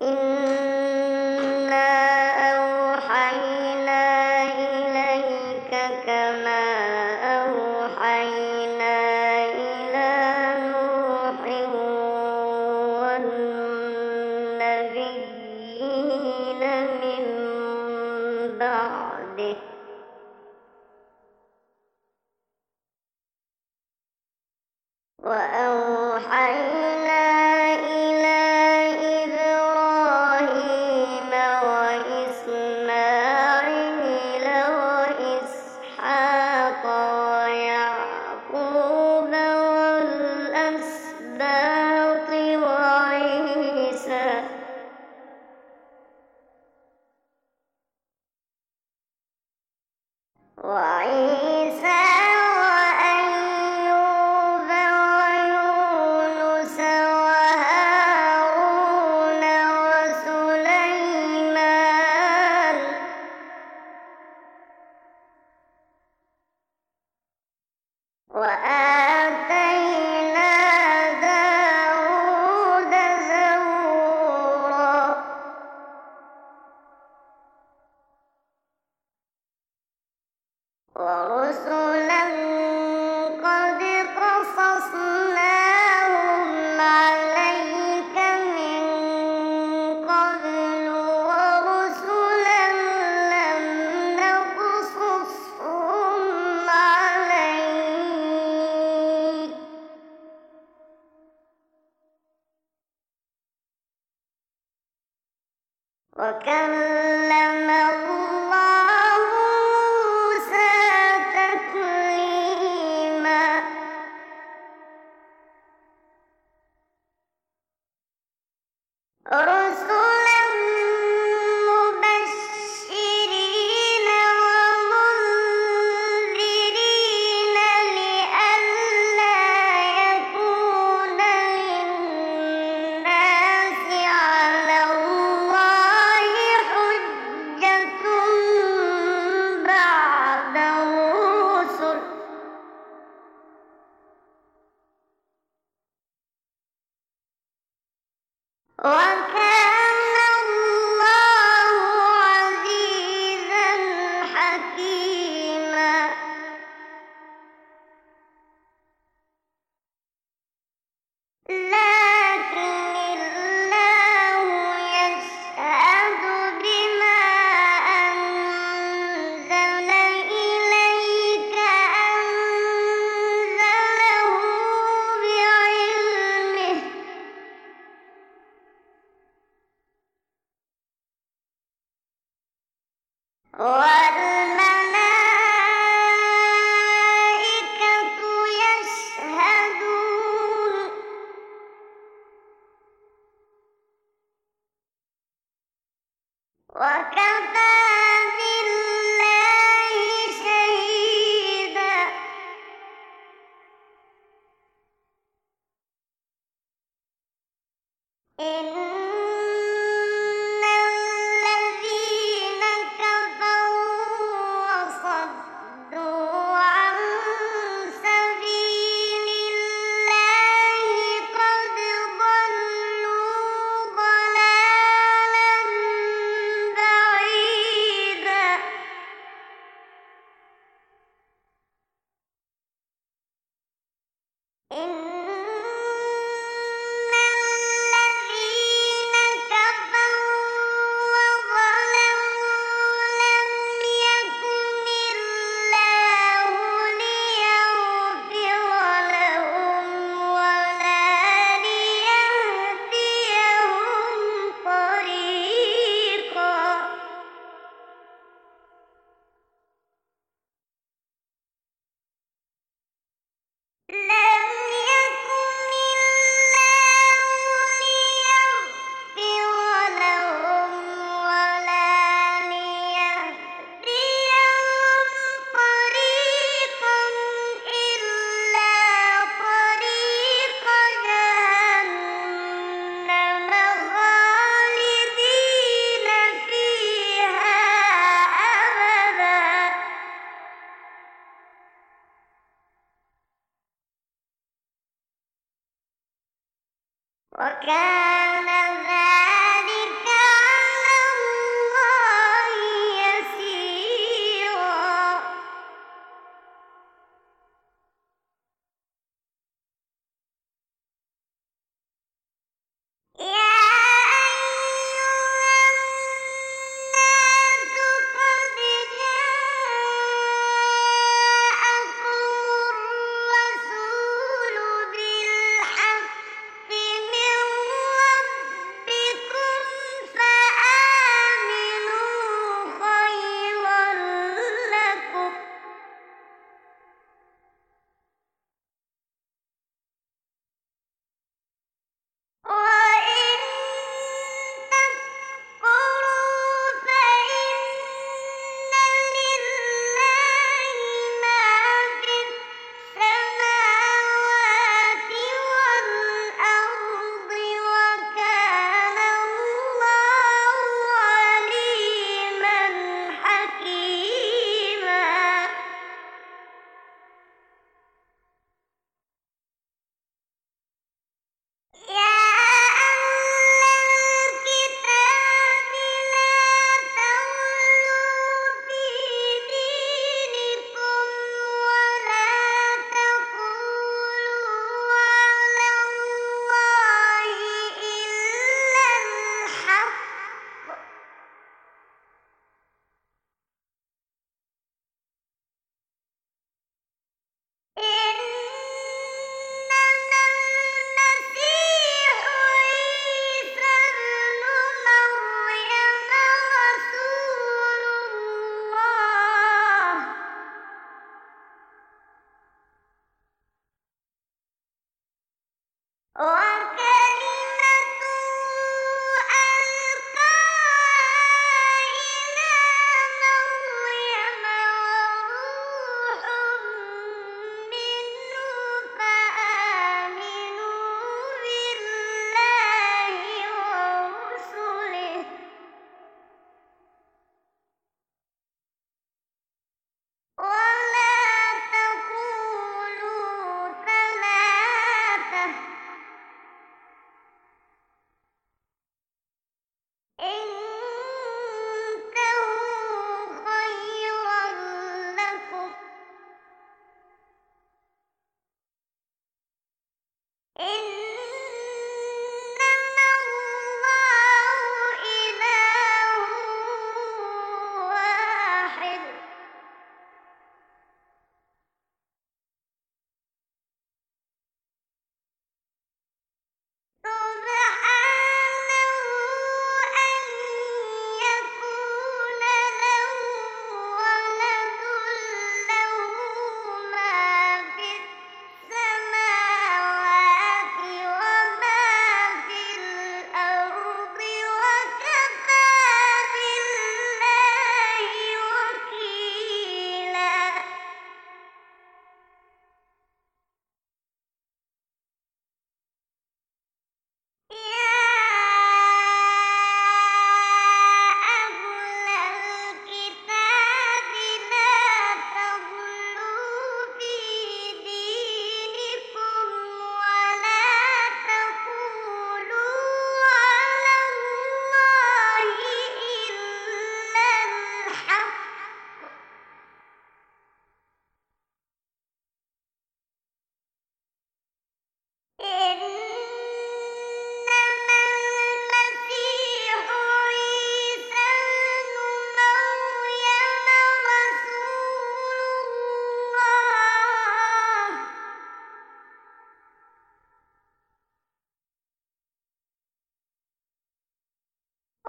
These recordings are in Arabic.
إنا أوحينا إليك كما أوحينا إلى نوح والنبيين من بعده وأوحينا إلى إبراهيم وإسماعيل وإسحاق ويعقوب والأسباط وعيسى وأيوب ويونس وهارون وسليمان وآتينا داود زبورا ورسلا قد قصصناهم عليك من قبل ورسلا لم نقصصهم عليك وكلم الله موسى تكليما رسلا مبشرين ومنذرين لئلا يكون للناس على الله حجة بعد الرسل وكان الله عزيزا حكيما لكن الله يشهد بما أنزل إليك أنزله بعلمه والملائكة يشهدون وكفى بالله شهيدا إن الذين كفروا وصدوا عن سبيل الله قد ضلوا ضلالا بعيدا إن الذين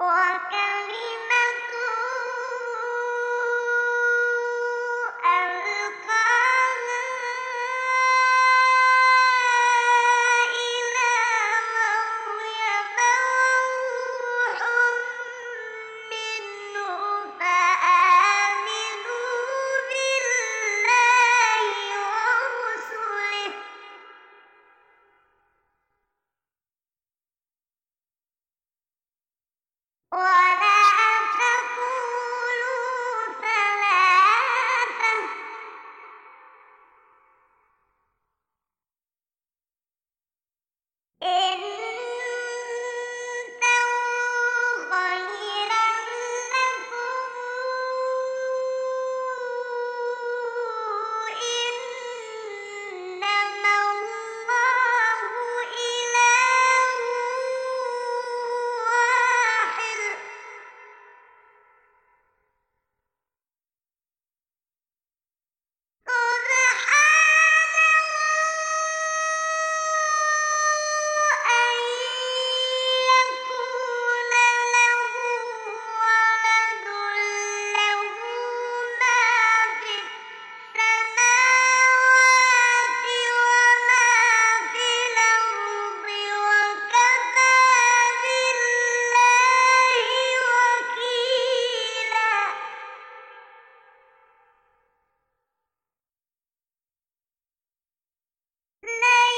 وكلمة ألقاها إلى مريم وروح منه فآمنوا بالله ورسله ولا تقولوا ثلاثة انتهوا خيرا لكم إنما الله إله واحد سبحانه أن يكون له ولد له ما في السماوات وما في الأرض وكفى بالله وكيلا لن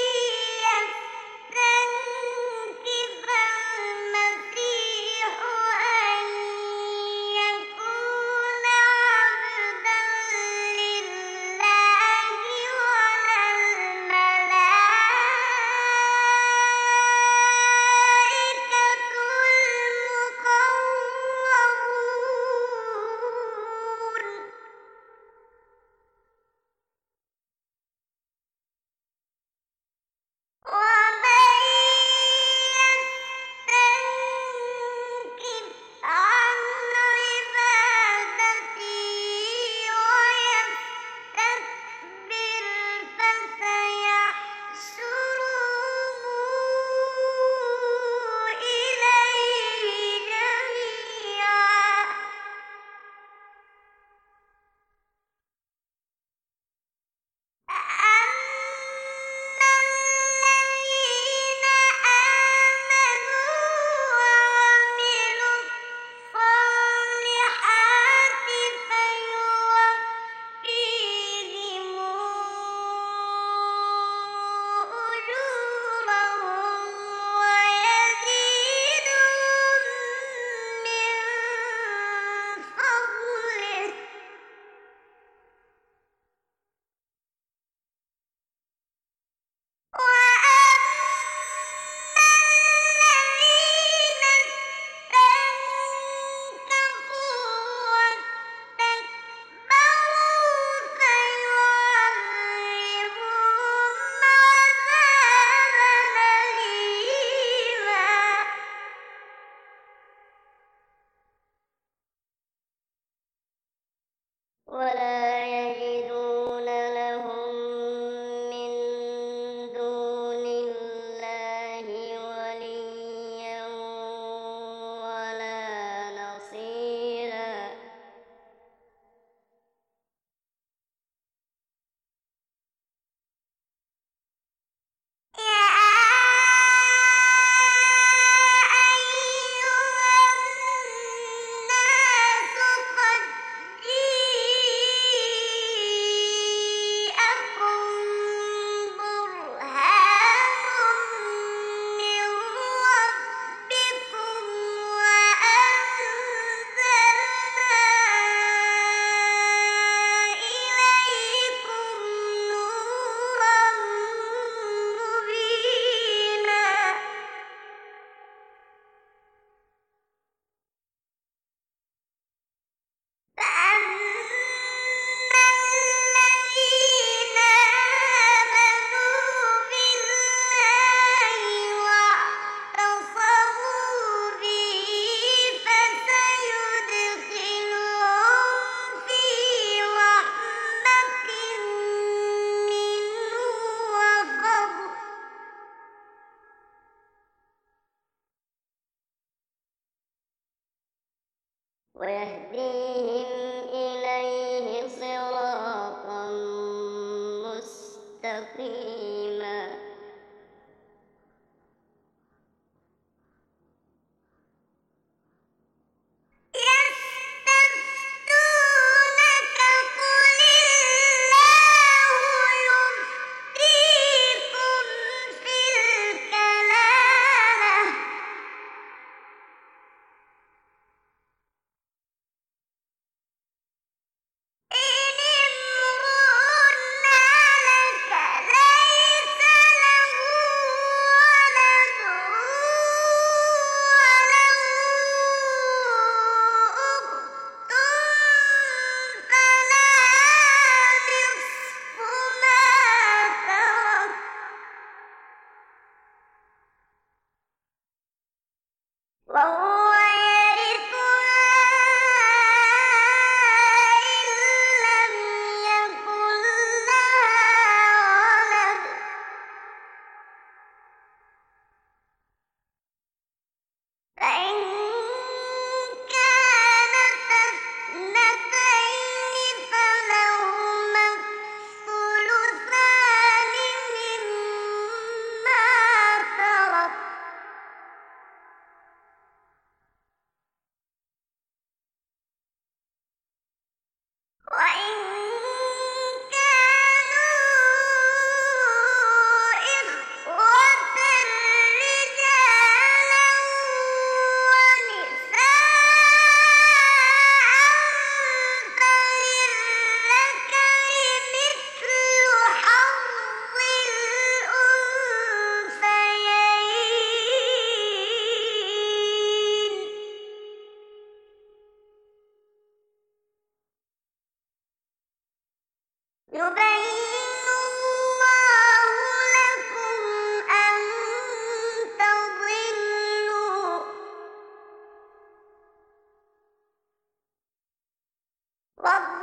يستنكف المسيح أن يكون عبدا لله ولا الملائكة المقربون ومن يستنكف عن عبادتي ويستكبر فسيحشرهم إليه جميعا أما الذين آمنوا وعملوا الصالحات فيوفيهم أجورهم ويزيدهم من فضله وأما الذين استنكفوا واستكبروا فيعذبهم عذابا أليما ولا يجدون لهم من دون الله وليا ولا نصيرا يا أيها الناس قد جئتكم ويهديهم إليه صراطا مستقيما. يستفتونك قل الله يفتيكم في الكلالة إن امرؤ هلك ليس له ولد وله أخت فلها نصف ما ترك وهو يرثها إن لم يكن لها ولد فإن كانت اثنتين فلهما الثلثان مما ترك وإن كانوا إخوة رجالا ونساء فللذكر مثل حظ الأنثيين يبين الله لكم أن تضلوا والله